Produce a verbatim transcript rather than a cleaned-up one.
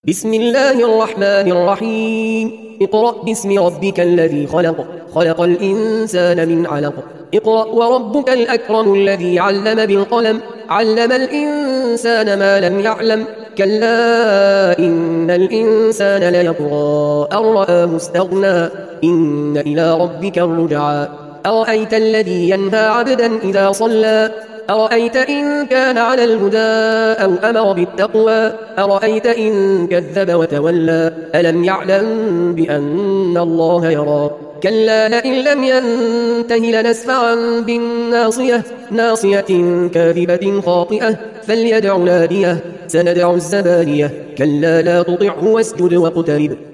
بسم الله الرحمن الرحيم اقرأ باسم ربك الذي خلق خلق الإنسان من علق اقرأ وربك الأكرم الذي علم بالقلم علم الإنسان ما لم يعلم كلا إن الإنسان ليطغى أن رآه استغنى إن إلى ربك الرجعى أرأيت الذي ينهى عبدا إذا صلى أرأيت إن كان على الهدى أو أمر بالتقوى أرأيت إن كذب وتولى ألم يعلم بأن الله يرى كلا لئن لم ينته لنسفعا بالناصية ناصية كاذبة خاطئة فليدع ناديه سندع الزبانية كلا لا تطعه واسجد واقترب